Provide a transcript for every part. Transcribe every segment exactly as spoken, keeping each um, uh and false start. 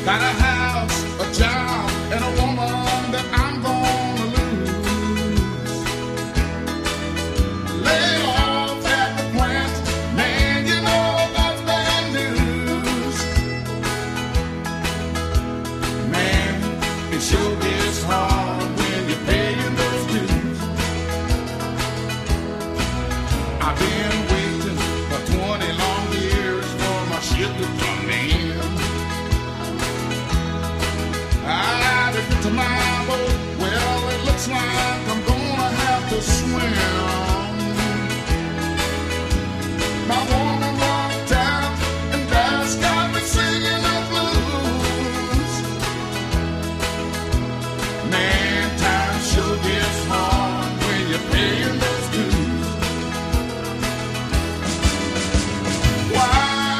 Got a house, a job, and a woman that I'm gonna lose. Laid off at the plant, man, you know that's bad news. Man, it sure gets hard when you're paying those dues. I've been waiting for twenty long years for my ship to come in. I added to my boat, well, it looks like I'm gonna have to swim. My woman walked out, and that's got me singing the blues. Man, time sure gets hard when you're paying those dues. Why?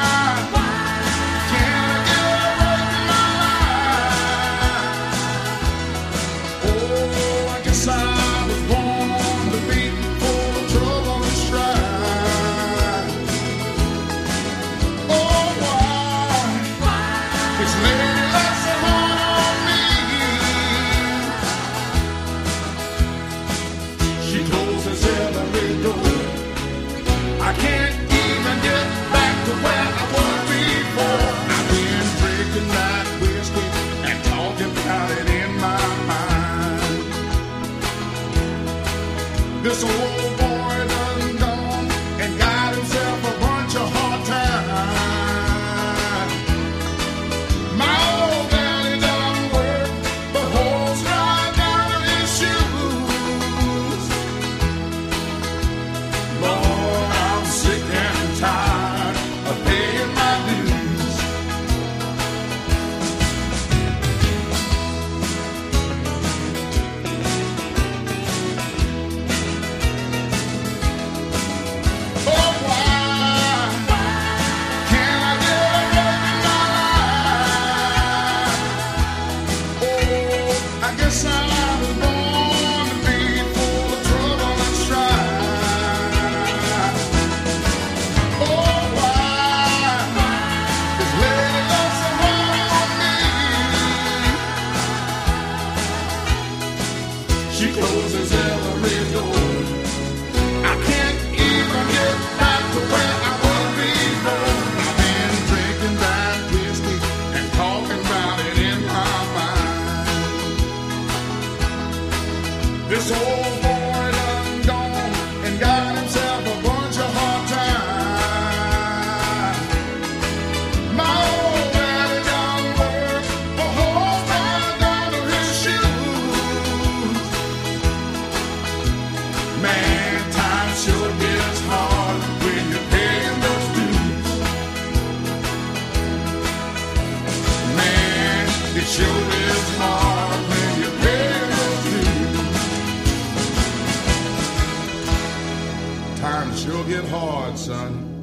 I can't even get back to where I was before. I've been drinking that whiskey and talking about it in my mind. This old boy done gone and got himself a bunch of hard times. My old daddy done worked the holes right down to his shoes. Lord, I'm sick and tired of paying my dues. Oh, why can't I get a break in my life? Oh, I guess I was born to be full of trouble and strife. Oh, why is Lady Love so hard on me? She closes every door. I can't even get back to where I was before. I've been drinking that whiskey and talking about it in my mind. This old boy done gone and got himself a bunch of hard times. My old daddy done worked the whole time down to his shoes. Man, time sure gets hard when you're paying those dues. Man, it sure is hard when you're paying those dues. Times sure get hard, son.